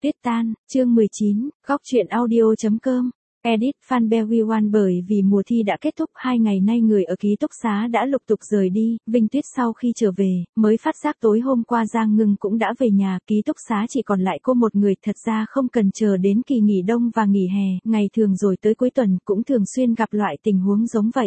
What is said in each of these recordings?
Tuyết tan, chương 19, góc truyện audio.com. Edit Fanberry One. Bởi vì mùa thi đã kết thúc, 2 ngày nay người ở ký túc xá đã lục tục rời đi. Vinh Tuyết sau khi trở về, mới phát giác tối hôm qua Giang Ngưng cũng đã về nhà, ký túc xá chỉ còn lại cô một người. Thật ra không cần chờ đến kỳ nghỉ đông và nghỉ hè, ngày thường rồi tới cuối tuần cũng thường xuyên gặp loại tình huống giống vậy.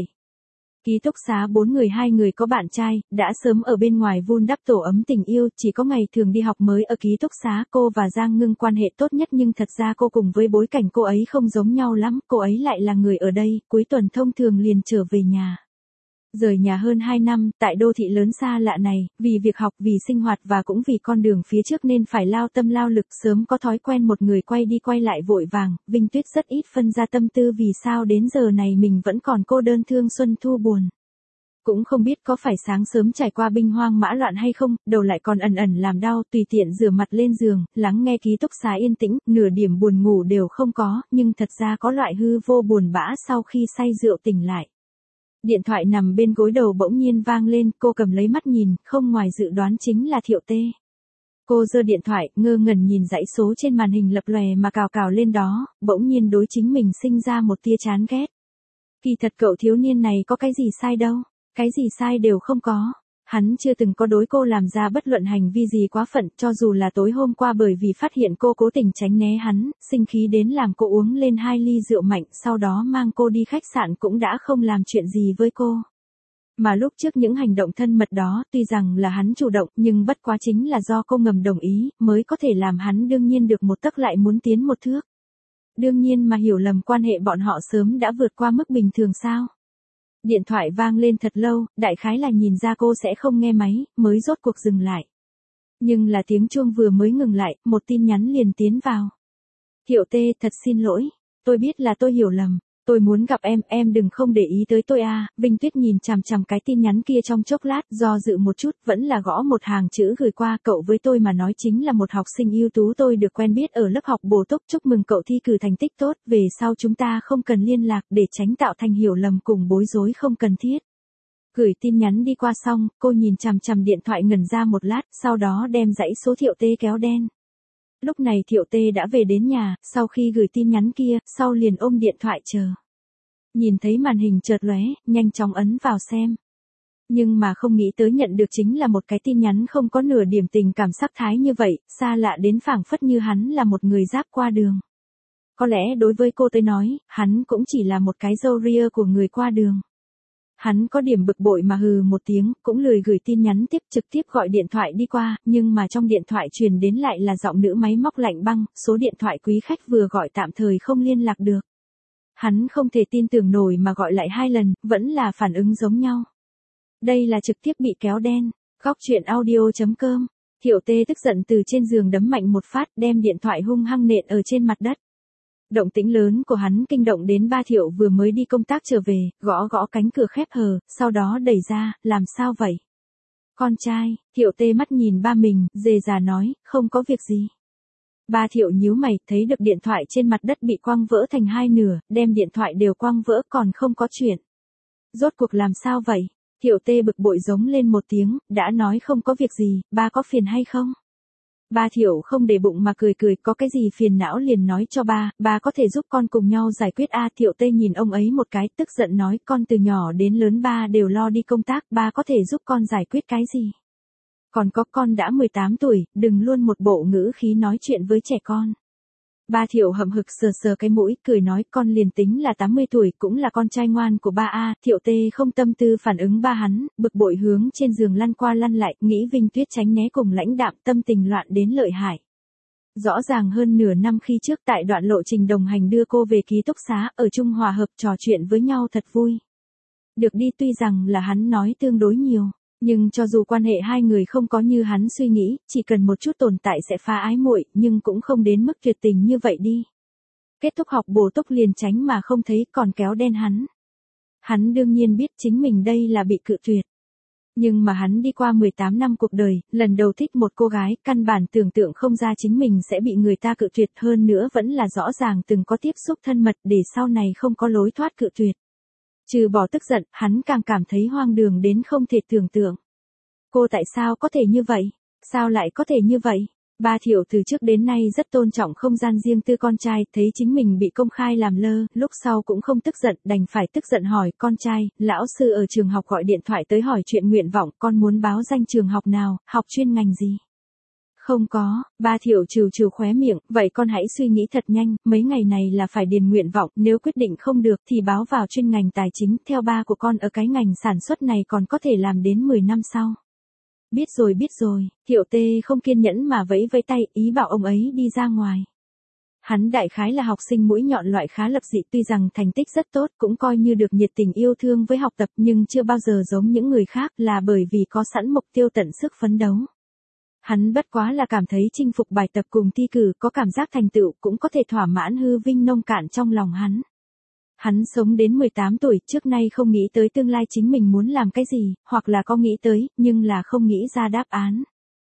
Ký túc xá 4 người, 2 người có bạn trai, đã sớm ở bên ngoài vun đắp tổ ấm tình yêu, chỉ có ngày thường đi học mới ở ký túc xá. Cô và Giang Ngưng quan hệ tốt nhất, nhưng thật ra cô cùng với bối cảnh cô ấy không giống nhau lắm, cô ấy lại là người ở đây, cuối tuần thông thường liền trở về nhà. Rời nhà hơn 2 năm, tại đô thị lớn xa lạ này, vì việc học, vì sinh hoạt và cũng vì con đường phía trước nên phải lao tâm lao lực, sớm có thói quen một người quay đi quay lại vội vàng. Vinh Tuyết rất ít phân ra tâm tư vì sao đến giờ này mình vẫn còn cô đơn thương xuân thu buồn. Cũng không biết có phải sáng sớm trải qua binh hoang mã loạn hay không, đầu lại còn ẩn ẩn làm đau, tùy tiện rửa mặt lên giường, lắng nghe ký túc xá yên tĩnh, nửa điểm buồn ngủ đều không có, nhưng thật ra có loại hư vô buồn bã sau khi say rượu tỉnh lại. Điện thoại nằm bên gối đầu bỗng nhiên vang lên, cô cầm lấy mắt nhìn, không ngoài dự đoán chính là Thiệu Tê. Cô giơ điện thoại, ngơ ngẩn nhìn dãy số trên màn hình lập lòe mà cào cào lên đó, bỗng nhiên đối chính mình sinh ra một tia chán ghét. Kỳ thật cậu thiếu niên này có cái gì sai đâu, cái gì sai đều không có. Hắn chưa từng có đối cô làm ra bất luận hành vi gì quá phận, cho dù là tối hôm qua bởi vì phát hiện cô cố tình tránh né hắn, sinh khí đến làm cô uống lên 2 ly rượu mạnh, sau đó mang cô đi khách sạn cũng đã không làm chuyện gì với cô. Mà lúc trước những hành động thân mật đó, tuy rằng là hắn chủ động, nhưng bất quá chính là do cô ngầm đồng ý, mới có thể làm hắn đương nhiên được một tấc lại muốn tiến một thước. Đương nhiên mà hiểu lầm quan hệ bọn họ sớm đã vượt qua mức bình thường sao. Điện thoại vang lên thật lâu, đại khái là nhìn ra cô sẽ không nghe máy, mới rốt cuộc dừng lại. Nhưng là tiếng chuông vừa mới ngừng lại, một tin nhắn liền tiến vào. Thiệu Tê, thật xin lỗi, tôi biết là tôi hiểu lầm, tôi muốn gặp em đừng không để ý tới tôi à. Vinh Tuyết nhìn chằm chằm cái tin nhắn kia trong chốc lát, do dự một chút, vẫn là gõ một hàng chữ gửi qua. Cậu với tôi mà nói chính là một học sinh ưu tú, tôi được quen biết ở lớp học bổ túc, chúc mừng cậu thi cử thành tích tốt, về sau chúng ta không cần liên lạc để tránh tạo thành hiểu lầm cùng bối rối không cần thiết. Gửi tin nhắn đi qua xong, cô nhìn chằm chằm điện thoại ngẩn ra một lát, sau đó đem dãy số Thiệu Tê kéo đen. Lúc này Thiệu Tê đã về đến nhà, sau khi gửi tin nhắn kia, sau liền ôm điện thoại chờ. Nhìn thấy màn hình chợt lóe, nhanh chóng ấn vào xem. Nhưng mà không nghĩ tới nhận được chính là một cái tin nhắn không có nửa điểm tình cảm sắc thái như vậy, xa lạ đến phảng phất như hắn là một người giáp qua đường. Có lẽ đối với cô tới nói, hắn cũng chỉ là một cái râu ria của người qua đường. Hắn có điểm bực bội mà hừ một tiếng, cũng lười gửi tin nhắn tiếp, trực tiếp gọi điện thoại đi qua, nhưng mà trong điện thoại truyền đến lại là giọng nữ máy móc lạnh băng, số điện thoại quý khách vừa gọi tạm thời không liên lạc được. Hắn không thể tin tưởng nổi mà gọi lại 2 lần, vẫn là phản ứng giống nhau. Đây là trực tiếp bị kéo đen. Góc truyện audio.com. Thiệu Tê tức giận từ trên giường đấm mạnh một phát, đem điện thoại hung hăng nện ở trên mặt đất. Động tĩnh lớn của hắn kinh động đến ba Thiệu vừa mới đi công tác trở về, gõ gõ cánh cửa khép hờ, sau đó đẩy ra, làm sao vậy? Con trai. Thiệu Tê mắt nhìn ba mình, dề già nói, không có việc gì. Ba Thiệu nhíu mày, thấy được điện thoại trên mặt đất bị quăng vỡ thành 2 nửa, đem điện thoại đều quăng vỡ còn không có chuyện. Rốt cuộc làm sao vậy? Thiệu Tê bực bội giống lên một tiếng, đã nói không có việc gì, ba có phiền hay không? Ba Thiệu không để bụng mà cười cười, có cái gì phiền não liền nói cho ba có thể giúp con cùng nhau giải quyết a. Thiệu Tê nhìn ông ấy một cái, tức giận nói, con từ nhỏ đến lớn ba đều lo đi công tác, ba có thể giúp con giải quyết cái gì? Còn có con đã 18 tuổi, đừng luôn một bộ ngữ khí nói chuyện với trẻ con. Ba Thiệu hậm hực sờ sờ cái mũi, cười nói, con liền tính là 80 tuổi cũng là con trai ngoan của ba a. Thiệu Tê không tâm tư phản ứng ba hắn, bực bội hướng trên giường lăn qua lăn lại, nghĩ Vinh Tuyết tránh né cùng lãnh đạm, tâm tình loạn đến lợi hại. Rõ ràng hơn nửa năm khi trước tại đoạn lộ trình đồng hành đưa cô về ký túc xá, ở chung hòa hợp trò chuyện với nhau thật vui. Được đi, tuy rằng là hắn nói tương đối nhiều. Nhưng cho dù quan hệ hai người không có như hắn suy nghĩ, chỉ cần một chút tồn tại sẽ phá ái muội, nhưng cũng không đến mức tuyệt tình như vậy đi. Kết thúc học bổ túc liền tránh mà không thấy, còn kéo đen hắn. Hắn đương nhiên biết chính mình đây là bị cự tuyệt. Nhưng mà hắn đi qua 18 năm cuộc đời, lần đầu thích một cô gái, căn bản tưởng tượng không ra chính mình sẽ bị người ta cự tuyệt, hơn nữa vẫn là rõ ràng từng có tiếp xúc thân mật để sau này không có lối thoát cự tuyệt. Trừ bỏ tức giận, hắn càng cảm thấy hoang đường đến không thể tưởng tượng. Cô tại sao có thể như vậy? Sao lại có thể như vậy? Ba Thiệu từ trước đến nay rất tôn trọng không gian riêng tư con trai, thấy chính mình bị công khai làm lơ, lúc sau cũng không tức giận, đành phải tức giận hỏi, con trai, lão sư ở trường học gọi điện thoại tới hỏi chuyện nguyện vọng, con muốn báo danh trường học nào, học chuyên ngành gì? Không có, ba Thiệu trừ trừ khóe miệng, vậy con hãy suy nghĩ thật nhanh, mấy ngày này là phải điền nguyện vọng, nếu quyết định không được thì báo vào chuyên ngành tài chính, theo ba của con ở cái ngành sản xuất này còn có thể làm đến 10 năm sau. Biết rồi, Thiệu Tê không kiên nhẫn mà vẫy vẫy tay, ý bảo ông ấy đi ra ngoài. Hắn đại khái là học sinh mũi nhọn loại khá lập dị, tuy rằng thành tích rất tốt, cũng coi như được nhiệt tình yêu thương với học tập, nhưng chưa bao giờ giống những người khác, là bởi vì có sẵn mục tiêu tận sức phấn đấu. Hắn bất quá là cảm thấy chinh phục bài tập cùng thi cử, có cảm giác thành tựu, cũng có thể thỏa mãn hư vinh nông cạn trong lòng hắn. Hắn sống đến 18 tuổi, trước nay không nghĩ tới tương lai chính mình muốn làm cái gì, hoặc là có nghĩ tới, nhưng là không nghĩ ra đáp án.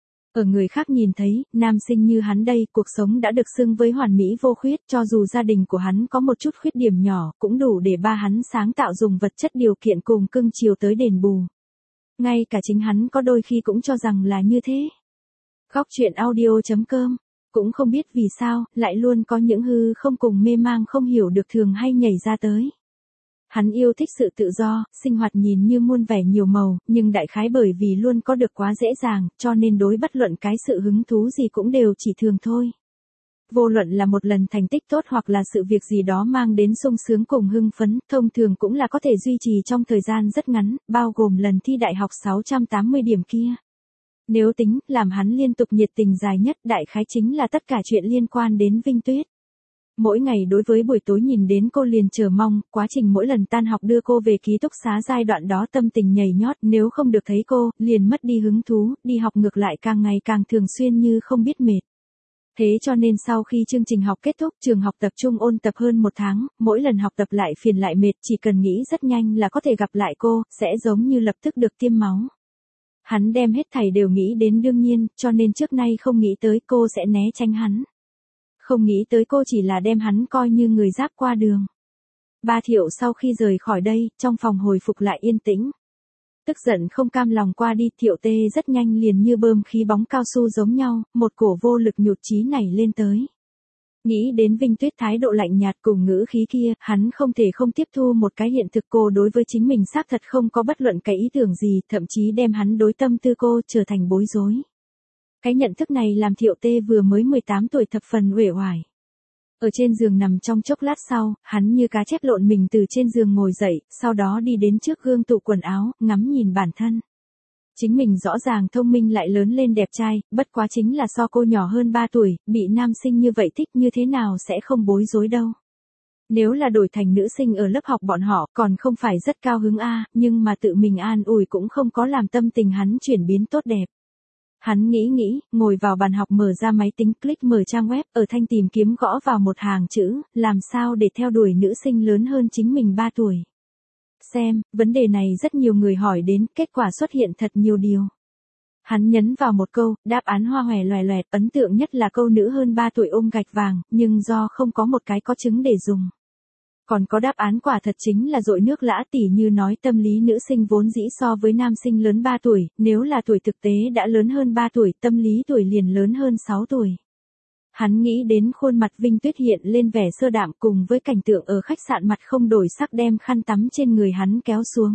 Ở người khác nhìn thấy, nam sinh như hắn đây, cuộc sống đã được xưng với hoàn mỹ vô khuyết, cho dù gia đình của hắn có một chút khuyết điểm nhỏ, cũng đủ để ba hắn sáng tạo dùng vật chất điều kiện cùng cưng chiều tới đền bù. Ngay cả chính hắn có đôi khi cũng cho rằng là như thế. Góc truyện audio.com. Cũng không biết vì sao, lại luôn có những hư không cùng mê mang không hiểu được thường hay nhảy ra tới. Hắn yêu thích sự tự do, sinh hoạt nhìn như muôn vẻ nhiều màu, nhưng đại khái bởi vì luôn có được quá dễ dàng, cho nên đối bất luận cái sự hứng thú gì cũng đều chỉ thường thôi. Vô luận là một lần thành tích tốt hoặc là sự việc gì đó mang đến sung sướng cùng hưng phấn, thông thường cũng là có thể duy trì trong thời gian rất ngắn, bao gồm lần thi đại học 680 điểm kia. Nếu tính, làm hắn liên tục nhiệt tình dài nhất, đại khái chính là tất cả chuyện liên quan đến Vinh Tuyết. Mỗi ngày đối với buổi tối nhìn đến cô liền chờ mong, quá trình mỗi lần tan học đưa cô về ký túc xá giai đoạn đó tâm tình nhảy nhót, nếu không được thấy cô, liền mất đi hứng thú, đi học ngược lại càng ngày càng thường xuyên như không biết mệt. Thế cho nên sau khi chương trình học kết thúc, trường học tập trung ôn tập hơn 1 tháng, mỗi lần học tập lại phiền lại mệt, chỉ cần nghĩ rất nhanh là có thể gặp lại cô, sẽ giống như lập tức được tiêm máu. Hắn đem hết thảy đều nghĩ đến đương nhiên, cho nên trước nay không nghĩ tới cô sẽ né tránh hắn. Không nghĩ tới cô chỉ là đem hắn coi như người giáp qua đường. Ba Thiệu sau khi rời khỏi đây, trong phòng hồi phục lại yên tĩnh. Tức giận không cam lòng qua đi, Thiệu Tê rất nhanh liền như bơm khí bóng cao su giống nhau, một cổ vô lực nhụt chí nảy lên tới. Nghĩ đến Vinh Tuyết thái độ lạnh nhạt cùng ngữ khí kia, hắn không thể không tiếp thu một cái hiện thực cô đối với chính mình xác thật không có bất luận cái ý tưởng gì, thậm chí đem hắn đối tâm tư cô trở thành bối rối. Cái nhận thức này làm Thiệu Tê vừa mới 18 tuổi thập phần uể oải. Ở trên giường nằm trong chốc lát sau, hắn như cá chép lộn mình từ trên giường ngồi dậy, sau đó đi đến trước gương tủ quần áo, ngắm nhìn bản thân. Chính mình rõ ràng thông minh lại lớn lên đẹp trai, bất quá chính là so cô nhỏ hơn 3 tuổi, bị nam sinh như vậy thích như thế nào sẽ không bối rối đâu. Nếu là đổi thành nữ sinh ở lớp học bọn họ còn không phải rất cao hứng nhưng mà tự mình an ủi cũng không có làm tâm tình hắn chuyển biến tốt đẹp. Hắn nghĩ, ngồi vào bàn học mở ra máy tính click mở trang web, ở thanh tìm kiếm gõ vào một hàng chữ, làm sao để theo đuổi nữ sinh lớn hơn chính mình 3 tuổi. Xem, vấn đề này rất nhiều người hỏi đến, kết quả xuất hiện thật nhiều điều. Hắn nhấn vào một câu, đáp án hoa hòe loè loẹt, ấn tượng nhất là câu nữ hơn 3 tuổi ôm gạch vàng, nhưng do không có một cái có trứng để dùng. Còn có đáp án quả thật chính là dội nước lã, tỉ như nói tâm lý nữ sinh vốn dĩ so với nam sinh lớn 3 tuổi, nếu là tuổi thực tế đã lớn hơn 3 tuổi, tâm lý tuổi liền lớn hơn 6 tuổi. Hắn nghĩ đến khuôn mặt Vinh Tuyết hiện lên vẻ sơ đạm cùng với cảnh tượng ở khách sạn mặt không đổi sắc đem khăn tắm trên người hắn kéo xuống.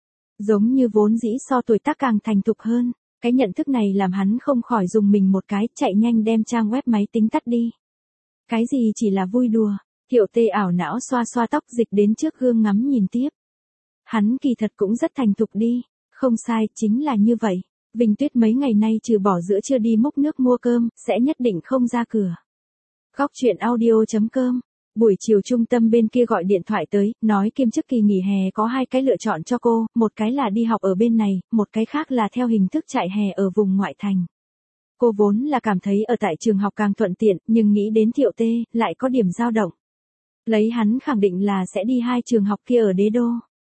Giống như vốn dĩ so tuổi tác càng thành thục hơn, cái nhận thức này làm hắn không khỏi dùng mình một cái, chạy nhanh đem trang web máy tính tắt đi. Cái gì chỉ là vui đùa. Thiệu Tê ảo não xoa xoa tóc dịch đến trước gương ngắm nhìn tiếp. Hắn kỳ thật cũng rất thành thục đi, không sai, chính là như vậy. Vinh Tuyết mấy ngày nay trừ bỏ giữa trưa đi múc nước mua cơm, sẽ nhất định không ra cửa. Góc truyện audio.com. Buổi chiều trung tâm bên kia gọi điện thoại tới, nói kiêm chức kỳ nghỉ hè có 2 cái lựa chọn cho cô, một cái là đi học ở bên này, một cái khác là theo hình thức chạy hè ở vùng ngoại thành. Cô vốn là cảm thấy ở tại trường học càng thuận tiện, nhưng nghĩ đến Thiệu Tê, lại có điểm dao động. Lấy hắn khẳng định là sẽ đi 2 trường học kia ở đế đô.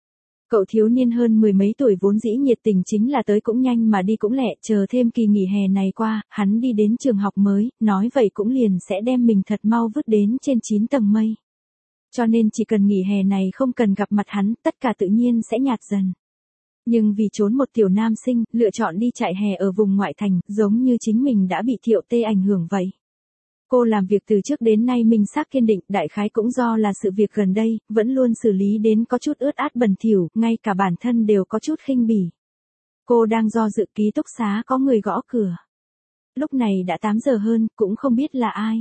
Cậu thiếu niên hơn 10 mấy tuổi vốn dĩ nhiệt tình chính là tới cũng nhanh mà đi cũng lẹ, chờ thêm kỳ nghỉ hè này qua, hắn đi đến trường học mới, nói vậy cũng liền sẽ đem mình thật mau vứt đến trên 9 tầng mây. Cho nên chỉ cần nghỉ hè này không cần gặp mặt hắn, tất cả tự nhiên sẽ nhạt dần. Nhưng vì trốn một tiểu nam sinh, lựa chọn đi chạy hè ở vùng ngoại thành, giống như chính mình đã bị Thiệu Tê ảnh hưởng vậy. Cô làm việc từ trước đến nay minh xác kiên định, đại khái cũng do là sự việc gần đây, vẫn luôn xử lý đến có chút ướt át bẩn thỉu, ngay cả bản thân đều có chút khinh bỉ. Cô đang do dự ký túc xá có người gõ cửa. Lúc này đã 8 giờ hơn, cũng không biết là ai.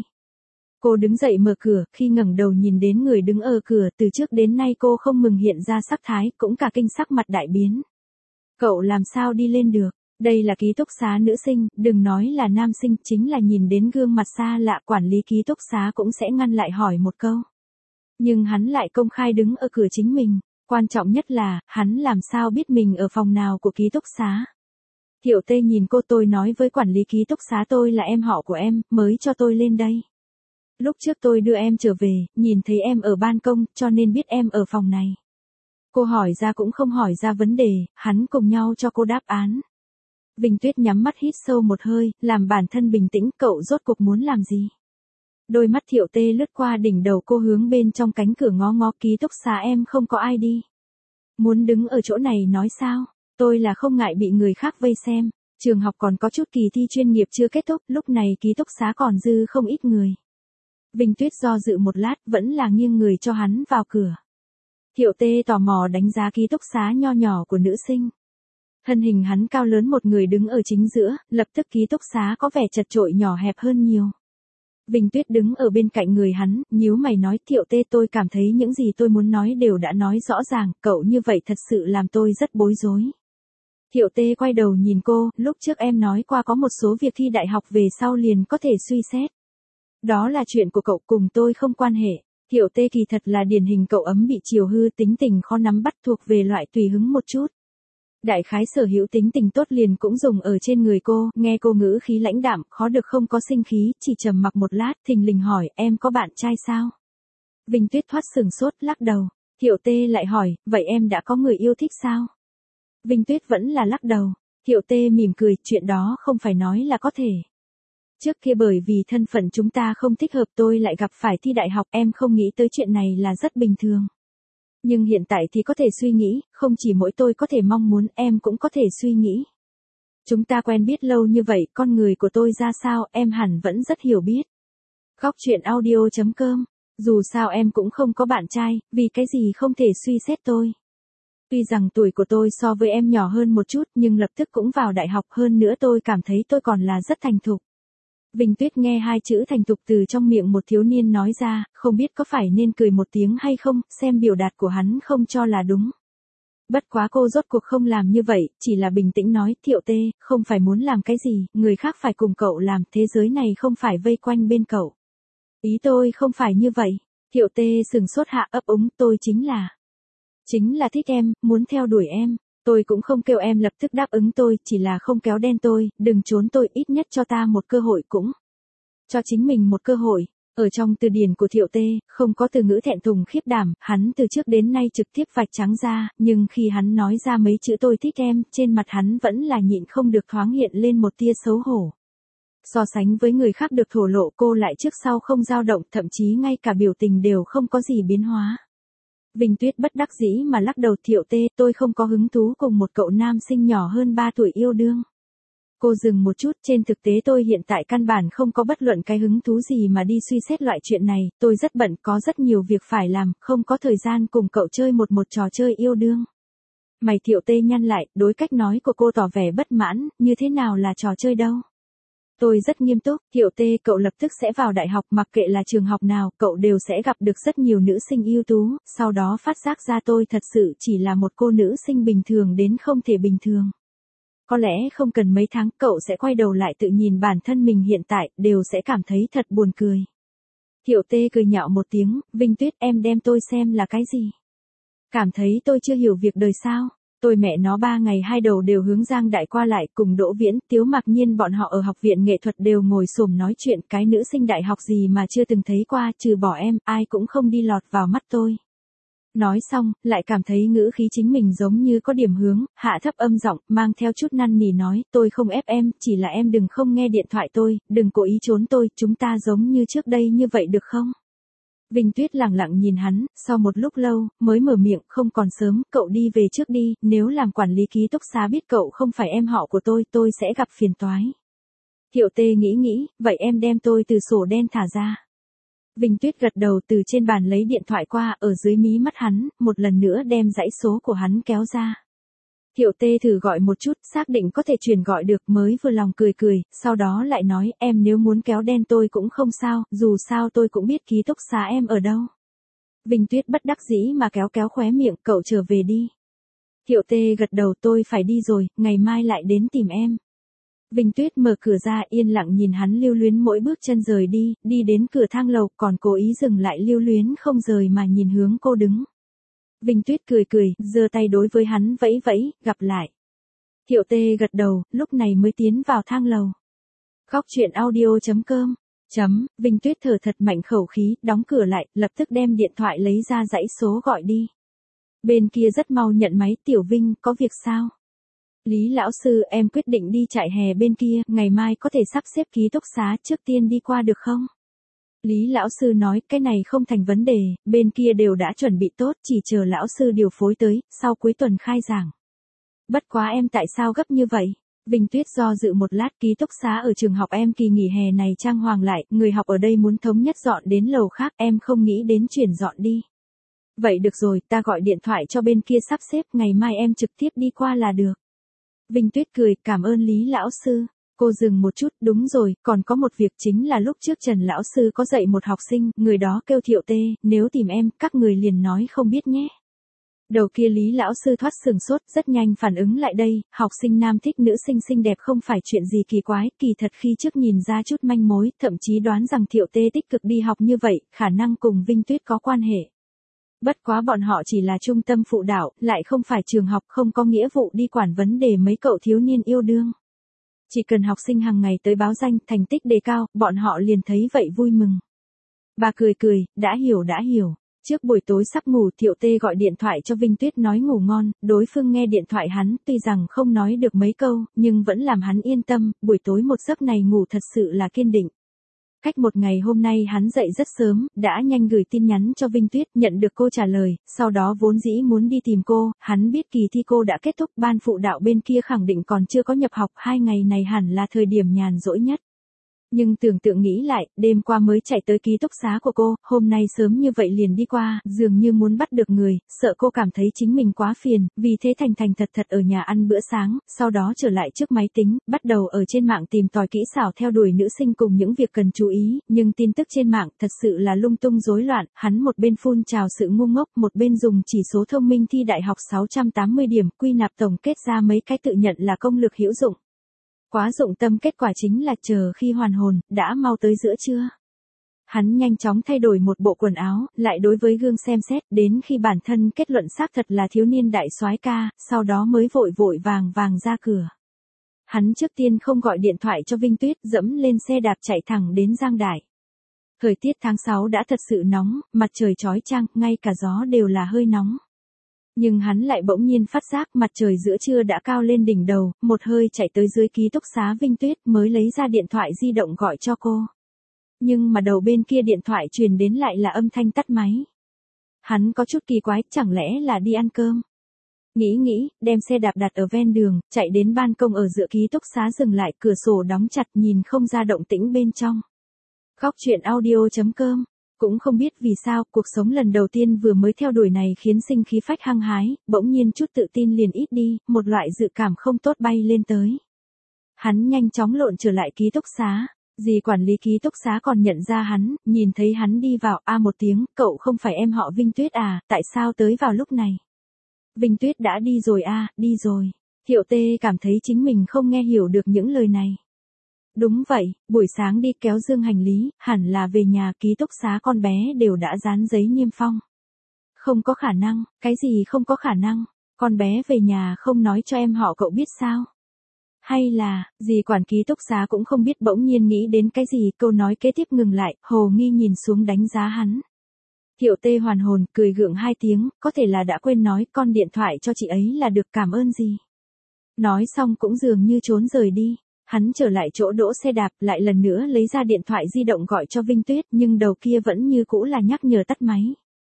Cô đứng dậy mở cửa, khi ngẩng đầu nhìn đến người đứng ở cửa, từ trước đến nay cô không mừng hiện ra sắc thái, cũng cả kinh sắc mặt đại biến. Cậu làm sao đi lên được? Đây là ký túc xá nữ sinh, đừng nói là nam sinh, chính là nhìn đến gương mặt xa lạ quản lý ký túc xá cũng sẽ ngăn lại hỏi một câu. Nhưng hắn lại công khai đứng ở cửa chính mình, quan trọng nhất là, hắn làm sao biết mình ở phòng nào của ký túc xá. Thiệu Tê nhìn cô, tôi nói với quản lý ký túc xá tôi là em họ của em, mới cho tôi lên đây. Lúc trước tôi đưa em trở về, nhìn thấy em ở ban công, cho nên biết em ở phòng này. Cô hỏi ra cũng không hỏi ra vấn đề, hắn cùng nhau cho cô đáp án. Vinh Tuyết nhắm mắt hít sâu một hơi, làm bản thân bình tĩnh, cậu rốt cuộc muốn làm gì? Đôi mắt Thiệu Tê lướt qua đỉnh đầu cô hướng bên trong cánh cửa ngó ngó, ký túc xá em không có ai đi. Muốn đứng ở chỗ này nói sao? Tôi là không ngại bị người khác vây xem, trường học còn có chút kỳ thi chuyên nghiệp chưa kết thúc, lúc này ký túc xá còn dư không ít người. Vinh Tuyết do dự một lát, vẫn là nghiêng người cho hắn vào cửa. Thiệu Tê tò mò đánh giá ký túc xá nho nhỏ của nữ sinh. Thân hình hắn cao lớn, một người đứng ở chính giữa, lập tức ký túc xá có vẻ chật chội nhỏ hẹp hơn nhiều. Vinh Tuyết đứng ở bên cạnh người hắn, nhíu mày nói, Thiệu Tê, tôi cảm thấy những gì tôi muốn nói đều đã nói rõ ràng, cậu như vậy thật sự làm tôi rất bối rối. Thiệu Tê quay đầu nhìn cô, lúc trước em nói qua có một số việc thi đại học về sau liền có thể suy xét. Đó là chuyện của cậu, cùng tôi không quan hệ. Thiệu Tê kỳ thật là điển hình cậu ấm bị chiều hư, tính tình khó nắm bắt, thuộc về loại tùy hứng một chút. Đại khái sở hữu tính tình tốt liền cũng dùng ở trên người cô, nghe cô ngữ khí lãnh đạm, khó được không có sinh khí, chỉ trầm mặc một lát, thình lình hỏi, em có bạn trai sao? Vinh Tuyết thoát sừng sốt, lắc đầu. Thiệu Tê lại hỏi, vậy em đã có người yêu thích sao? Vinh Tuyết vẫn là lắc đầu. Thiệu Tê mỉm cười, chuyện đó không phải nói là có thể. Trước kia bởi vì thân phận chúng ta không thích hợp tôi lại gặp phải thi đại học, em không nghĩ tới chuyện này là rất bình thường. Nhưng hiện tại thì có thể suy nghĩ, không chỉ mỗi tôi có thể mong muốn, em cũng có thể suy nghĩ. Chúng ta quen biết lâu như vậy, con người của tôi ra sao, em hẳn vẫn rất hiểu biết. Góc truyện audio.com. Dù sao em cũng không có bạn trai, vì cái gì không thể suy xét tôi. Tuy rằng tuổi của tôi so với em nhỏ hơn một chút, nhưng lập tức cũng vào đại học, hơn nữa tôi cảm thấy tôi còn là rất thành thục. Vinh Tuyết nghe hai chữ thành thục từ trong miệng một thiếu niên nói ra, không biết có phải nên cười một tiếng hay không, xem biểu đạt của hắn không cho là đúng. Bất quá cô rốt cuộc không làm như vậy, chỉ là bình tĩnh nói, Thiệu Tê, không phải muốn làm cái gì, người khác phải cùng cậu làm, thế giới này không phải vây quanh bên cậu. Ý tôi không phải như vậy. Thiệu Tê sừng sốt hạ, ấp úng, tôi chính là thích em, muốn theo đuổi em. Tôi cũng không kêu em lập tức đáp ứng tôi, chỉ là không kéo đen tôi, đừng trốn tôi, ít nhất cho ta một cơ hội cũng. Cho chính mình một cơ hội. Ở trong từ điển của Thiệu Tê, không có từ ngữ thẹn thùng khiếp đảm, hắn từ trước đến nay trực tiếp vạch trắng ra, nhưng khi hắn nói ra mấy chữ tôi thích em, trên mặt hắn vẫn là nhịn không được thoáng hiện lên một tia xấu hổ. So sánh với người khác được thổ lộ, cô lại trước sau không dao động, thậm chí ngay cả biểu tình đều không có gì biến hóa. Vinh Tuyết bất đắc dĩ mà lắc đầu, Thiệu Tê, tôi không có hứng thú cùng một cậu nam sinh nhỏ hơn 3 tuổi yêu đương. Cô dừng một chút, trên thực tế tôi hiện tại căn bản không có bất luận cái hứng thú gì mà đi suy xét loại chuyện này, tôi rất bận, có rất nhiều việc phải làm, không có thời gian cùng cậu chơi một trò chơi yêu đương. Mày Thiệu Tê nhăn lại, đối cách nói của cô tỏ vẻ bất mãn, như thế nào là trò chơi đâu. Tôi rất nghiêm túc, Thiệu Tê, cậu lập tức sẽ vào đại học, mặc kệ là trường học nào, cậu đều sẽ gặp được rất nhiều nữ sinh ưu tú, sau đó phát giác ra tôi thật sự chỉ là một cô nữ sinh bình thường đến không thể bình thường. Có lẽ không cần mấy tháng, cậu sẽ quay đầu lại tự nhìn bản thân mình hiện tại, đều sẽ cảm thấy thật buồn cười. Thiệu Tê cười nhạo một tiếng, Vinh Tuyết, em đem tôi xem là cái gì? Cảm thấy tôi chưa hiểu việc đời sao? Tôi mẹ nó 3 ngày 2 đầu đều hướng Giang Đại qua lại, cùng Đỗ Viễn, Tiếu Mạc Nhiên bọn họ ở học viện nghệ thuật đều ngồi xổm nói chuyện, cái nữ sinh đại học gì mà chưa từng thấy qua, trừ bỏ em, ai cũng không đi lọt vào mắt tôi. Nói xong, lại cảm thấy ngữ khí chính mình giống như có điểm hướng, hạ thấp âm giọng, mang theo chút năn nỉ nói, tôi không ép em, chỉ là em đừng không nghe điện thoại tôi, đừng cố ý trốn tôi, chúng ta giống như trước đây như vậy được không? Vinh Tuyết lặng lặng nhìn hắn, sau một lúc lâu, mới mở miệng, không còn sớm, cậu đi về trước đi, nếu làm quản lý ký túc xá biết cậu không phải em họ của tôi sẽ gặp phiền toái. Thiệu Tê nghĩ, vậy em đem tôi từ sổ đen thả ra. Vinh Tuyết gật đầu, từ trên bàn lấy điện thoại qua, ở dưới mí mắt hắn, một lần nữa đem dãy số của hắn kéo ra. Thiệu Tê thử gọi một chút, xác định có thể truyền gọi được, mới vừa lòng cười, sau đó lại nói, em nếu muốn kéo đen tôi cũng không sao, dù sao tôi cũng biết ký túc xá em ở đâu. Vinh Tuyết bất đắc dĩ mà kéo khóe miệng, cậu trở về đi. Thiệu Tê gật đầu, tôi phải đi rồi, ngày mai lại đến tìm em. Vinh Tuyết mở cửa ra, yên lặng nhìn hắn lưu luyến mỗi bước chân rời đi đến cửa thang lầu, còn cố ý dừng lại lưu luyến không rời mà nhìn hướng cô đứng. Vinh Tuyết cười, giơ tay đối với hắn vẫy, gặp lại. Thiệu Tê gật đầu, lúc này mới tiến vào thang lầu. Góc truyện audio.com. Vinh Tuyết thở thật mạnh khẩu khí, đóng cửa lại, lập tức đem điện thoại lấy ra dãy số gọi đi. Bên kia rất mau nhận máy, Tiểu Vinh, có việc sao? Lý lão sư, em quyết định đi trại hè bên kia, ngày mai có thể sắp xếp ký túc xá, trước tiên đi qua được không? Lý lão sư nói, cái này không thành vấn đề, bên kia đều đã chuẩn bị tốt, chỉ chờ lão sư điều phối tới, sau cuối tuần khai giảng. Bất quá em tại sao gấp như vậy? Vinh Tuyết do dự một lát, ký túc xá ở trường học em kỳ nghỉ hè này trang hoàng lại, người học ở đây muốn thống nhất dọn đến lầu khác, em không nghĩ đến chuyển dọn đi. Vậy được rồi, ta gọi điện thoại cho bên kia sắp xếp, ngày mai em trực tiếp đi qua là được. Vinh Tuyết cười, cảm ơn Lý lão sư. Cô dừng một chút, đúng rồi, còn có một việc, chính là lúc trước Trần lão sư có dạy một học sinh, người đó kêu Thiệu Tê, nếu tìm em, các người liền nói không biết nhé. Đầu kia Lý lão sư thoát sừng sốt, rất nhanh phản ứng lại đây, học sinh nam thích nữ sinh xinh đẹp không phải chuyện gì kỳ quái, kỳ thật khi trước nhìn ra chút manh mối, thậm chí đoán rằng Thiệu Tê tích cực đi học như vậy, khả năng cùng Vinh Tuyết có quan hệ. Bất quá bọn họ chỉ là trung tâm phụ đạo, lại không phải trường học, không có nghĩa vụ đi quản vấn đề mấy cậu thiếu niên yêu đương. Chỉ cần học sinh hàng ngày tới báo danh, thành tích đề cao, bọn họ liền thấy vậy vui mừng. Bà cười, đã hiểu. Trước buổi tối sắp ngủ, Thiệu Tê gọi điện thoại cho Vinh Tuyết nói ngủ ngon, đối phương nghe điện thoại hắn, tuy rằng không nói được mấy câu, nhưng vẫn làm hắn yên tâm, buổi tối một giấc này ngủ thật sự là kiên định. Cách một ngày hôm nay hắn dậy rất sớm, đã nhanh gửi tin nhắn cho Vinh Tuyết, nhận được cô trả lời, sau đó vốn dĩ muốn đi tìm cô, hắn biết kỳ thi cô đã kết thúc, ban phụ đạo bên kia khẳng định còn chưa có nhập học, 2 ngày này hẳn là thời điểm nhàn rỗi nhất. Nhưng tưởng tượng nghĩ lại, đêm qua mới chạy tới ký túc xá của cô, hôm nay sớm như vậy liền đi qua, dường như muốn bắt được người, sợ cô cảm thấy chính mình quá phiền, vì thế thành thật ở nhà ăn bữa sáng, sau đó trở lại trước máy tính, bắt đầu ở trên mạng tìm tòi kỹ xảo theo đuổi nữ sinh cùng những việc cần chú ý, nhưng tin tức trên mạng thật sự là lung tung rối loạn, hắn một bên phun trào sự ngu ngốc, một bên dùng chỉ số thông minh thi đại học 680 điểm, quy nạp tổng kết ra mấy cái tự nhận là công lược hữu dụng. Quá dụng tâm, kết quả chính là chờ khi hoàn hồn, đã mau tới giữa trưa. Hắn nhanh chóng thay đổi một bộ quần áo, lại đối với gương xem xét, đến khi bản thân kết luận xác thật là thiếu niên đại soái ca, sau đó mới vội vàng ra cửa. Hắn trước tiên không gọi điện thoại cho Vinh Tuyết, dẫm lên xe đạp chạy thẳng đến Giang Đại. Thời tiết tháng 6 đã thật sự nóng, mặt trời chói chang, ngay cả gió đều là hơi nóng. Nhưng hắn lại bỗng nhiên phát giác mặt trời giữa trưa đã cao lên đỉnh đầu, một hơi chạy tới dưới ký túc xá Vinh Tuyết mới lấy ra điện thoại di động gọi cho cô. Nhưng mà đầu bên kia điện thoại truyền đến lại là âm thanh tắt máy. Hắn có chút kỳ quái, chẳng lẽ là đi ăn cơm. Nghĩ, đem xe đạp đặt ở ven đường, chạy đến ban công ở giữa ký túc xá dừng lại, cửa sổ đóng chặt, nhìn không ra động tĩnh bên trong. Góc truyện audio.com. Cũng không biết vì sao, cuộc sống lần đầu tiên vừa mới theo đuổi này khiến sinh khí phách hăng hái, bỗng nhiên chút tự tin liền ít đi, một loại dự cảm không tốt bay lên tới. Hắn nhanh chóng lộn trở lại ký túc xá, dì quản lý ký túc xá còn nhận ra hắn, nhìn thấy hắn đi vào, một tiếng, cậu không phải em họ Vinh Tuyết à, tại sao tới vào lúc này? Vinh Tuyết đã đi rồi đi rồi. Thiệu Tê cảm thấy chính mình không nghe hiểu được những lời này. Đúng vậy, buổi sáng đi kéo dương hành lý, hẳn là về nhà, ký túc xá con bé đều đã dán giấy niêm phong. Không có khả năng, cái gì không có khả năng, con bé về nhà không nói cho em họ cậu biết sao? Hay là, dì quản ký túc xá cũng không biết, bỗng nhiên nghĩ đến cái gì, câu nói kế tiếp ngừng lại, hồ nghi nhìn xuống đánh giá hắn. Thiệu Tê hoàn hồn, cười gượng 2 tiếng, có thể là đã quên nói, con điện thoại cho chị ấy là được, cảm ơn gì. Nói xong cũng dường như trốn rời đi. Hắn trở lại chỗ đỗ xe đạp, lại lần nữa lấy ra điện thoại di động gọi cho Vinh Tuyết, nhưng đầu kia vẫn như cũ là nhắc nhở tắt máy.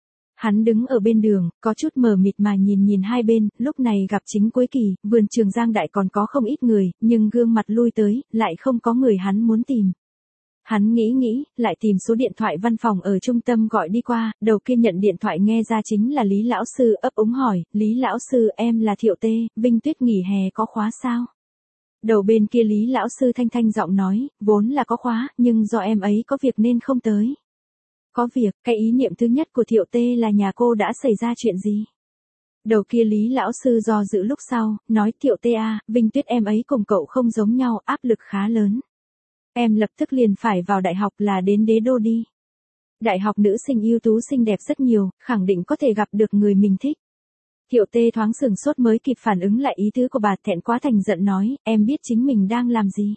Hắn đứng ở bên đường, có chút mờ mịt mà nhìn hai bên, lúc này gặp chính cuối kỳ, vườn trường Giang Đại còn có không ít người, nhưng gương mặt lui tới, lại không có người hắn muốn tìm. Hắn nghĩ, lại tìm số điện thoại văn phòng ở trung tâm gọi đi qua, đầu kia nhận điện thoại nghe ra chính là Lý lão sư, ấp úng hỏi, Lý lão sư, em là Thiệu Tê, Vinh Tuyết nghỉ hè có khóa sao? Đầu bên kia Lý lão sư thanh giọng nói, vốn là có khóa, nhưng do em ấy có việc nên không tới. Có việc, cái ý niệm thứ nhất của Thiệu Tê là nhà cô đã xảy ra chuyện gì? Đầu kia Lý lão sư do dự lúc sau, nói Thiệu Tê à, Vinh Tuyết em ấy cùng cậu không giống nhau, áp lực khá lớn. Em lập tức liền phải vào đại học là đến đế đô đi. Đại học nữ sinh ưu tú xinh đẹp rất nhiều, khẳng định có thể gặp được người mình thích. Thiệu Tê thoáng sửng sốt mới kịp phản ứng lại ý tứ của bà, thẹn quá thành giận nói, em biết chính mình đang làm gì.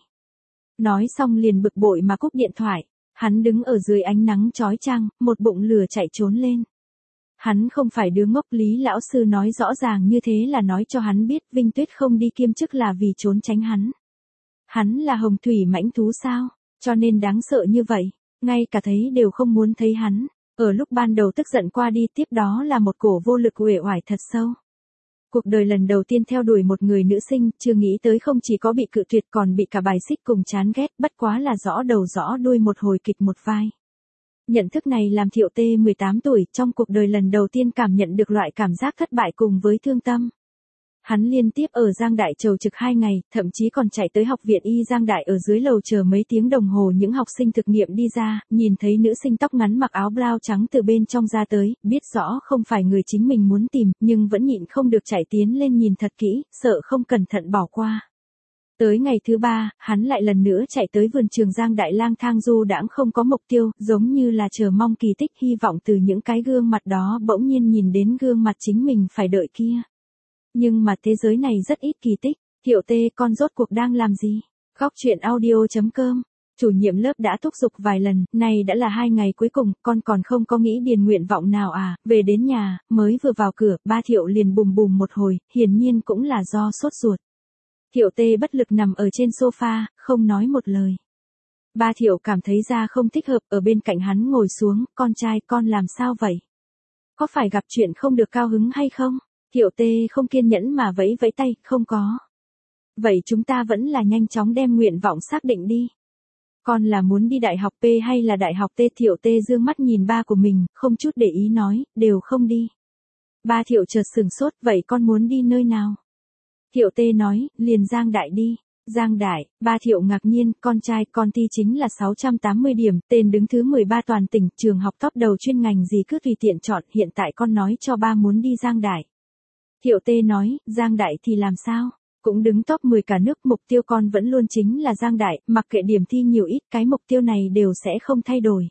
Nói xong liền bực bội mà cúp điện thoại. Hắn đứng ở dưới ánh nắng chói chang, một bụng lửa chạy trốn lên. Hắn không phải đứa ngốc, Lý lão sư nói rõ ràng như thế là nói cho hắn biết Vinh Tuyết không đi kiêm chức là vì trốn tránh hắn. Hắn là hồng thủy mãnh thú sao, cho nên đáng sợ như vậy, ngay cả thấy đều không muốn thấy hắn. Ở lúc ban đầu tức giận qua đi, tiếp đó là một cổ vô lực uể oải thật sâu. Cuộc đời lần đầu tiên theo đuổi một người nữ sinh, chưa nghĩ tới không chỉ có bị cự tuyệt còn bị cả bài xích cùng chán ghét, bất quá là rõ đầu rõ đuôi một hồi kịch một vai. Nhận thức này làm Thiệu Tê 18 tuổi, trong cuộc đời lần đầu tiên cảm nhận được loại cảm giác thất bại cùng với thương tâm. Hắn liên tiếp ở Giang Đại chầu trực 2 ngày, thậm chí còn chạy tới học viện y Giang Đại ở dưới lầu chờ mấy tiếng đồng hồ những học sinh thực nghiệm đi ra, nhìn thấy nữ sinh tóc ngắn mặc áo blau trắng từ bên trong ra tới, biết rõ không phải người chính mình muốn tìm, nhưng vẫn nhịn không được chạy tiến lên nhìn thật kỹ, sợ không cẩn thận bỏ qua. Tới ngày thứ 3, hắn lại lần nữa chạy tới vườn trường Giang Đại lang thang du đãng không có mục tiêu, giống như là chờ mong kỳ tích, hy vọng từ những cái gương mặt đó bỗng nhiên nhìn đến gương mặt chính mình phải đợi kia. Nhưng mà thế giới này rất ít kỳ tích. Thiệu Tê, con rốt cuộc đang làm gì? Góc chuyện audio.com. Chủ nhiệm lớp đã thúc giục vài lần, này đã là 2 ngày cuối cùng, con còn không có nghĩ điền nguyện vọng nào à? Về đến nhà, mới vừa vào cửa, ba Thiệu liền bùm một hồi, hiển nhiên cũng là do sốt ruột. Thiệu Tê bất lực nằm ở trên sofa, không nói một lời. Ba Thiệu cảm thấy ra không thích hợp, ở bên cạnh hắn ngồi xuống, con trai, con làm sao vậy? Có phải gặp chuyện không được cao hứng hay không? Thiệu Tê không kiên nhẫn mà vẫy tay, không có. Vậy chúng ta vẫn là nhanh chóng đem nguyện vọng xác định đi. Con là muốn đi đại học P hay là đại học T? Thiệu Tê dương mắt nhìn ba của mình, không chút để ý nói, đều không đi. Ba Thiệu chợt sửng sốt, vậy con muốn đi nơi nào? Thiệu Tê nói, liền Giang Đại đi. Giang Đại, ba Thiệu ngạc nhiên, con trai, con thi chính là 680 điểm, tên đứng thứ 13 toàn tỉnh, trường học top đầu chuyên ngành gì cứ tùy tiện chọn, hiện tại con nói cho ba muốn đi Giang Đại. Thiệu Tê nói, Giang Đại thì làm sao? Cũng đứng top 10 cả nước, mục tiêu con vẫn luôn chính là Giang Đại, mặc kệ điểm thi nhiều ít, cái mục tiêu này đều sẽ không thay đổi.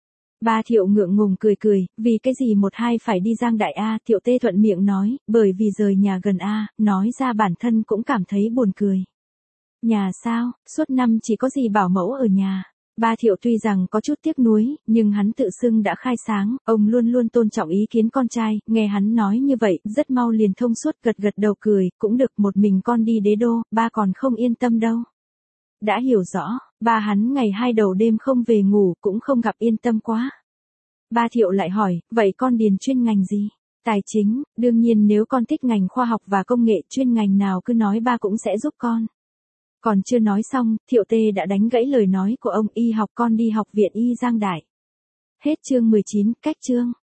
Ba Thiệu ngượng ngùng cười, vì cái gì 1-2 phải đi Giang Đại a? Thiệu Tê thuận miệng nói, bởi vì rời nhà gần a, nói ra bản thân cũng cảm thấy buồn cười. Nhà sao, suốt năm chỉ có gì bảo mẫu ở nhà. Ba Thiệu tuy rằng có chút tiếc nuối, nhưng hắn tự xưng đã khai sáng, ông luôn luôn tôn trọng ý kiến con trai, nghe hắn nói như vậy, rất mau liền thông suốt gật đầu cười, cũng được, một mình con đi đế đô, ba còn không yên tâm đâu. Đã hiểu rõ, ba hắn ngày 2 đầu đêm không về ngủ, cũng không gặp yên tâm quá. Ba Thiệu lại hỏi, vậy con điền chuyên ngành gì? Tài chính, đương nhiên nếu con thích ngành khoa học và công nghệ, chuyên ngành nào cứ nói ba cũng sẽ giúp con. Còn chưa nói xong, Thiệu Tê đã đánh gãy lời nói của ông, y học con đi học viện y Giang Đại. Hết chương 19, cách chương.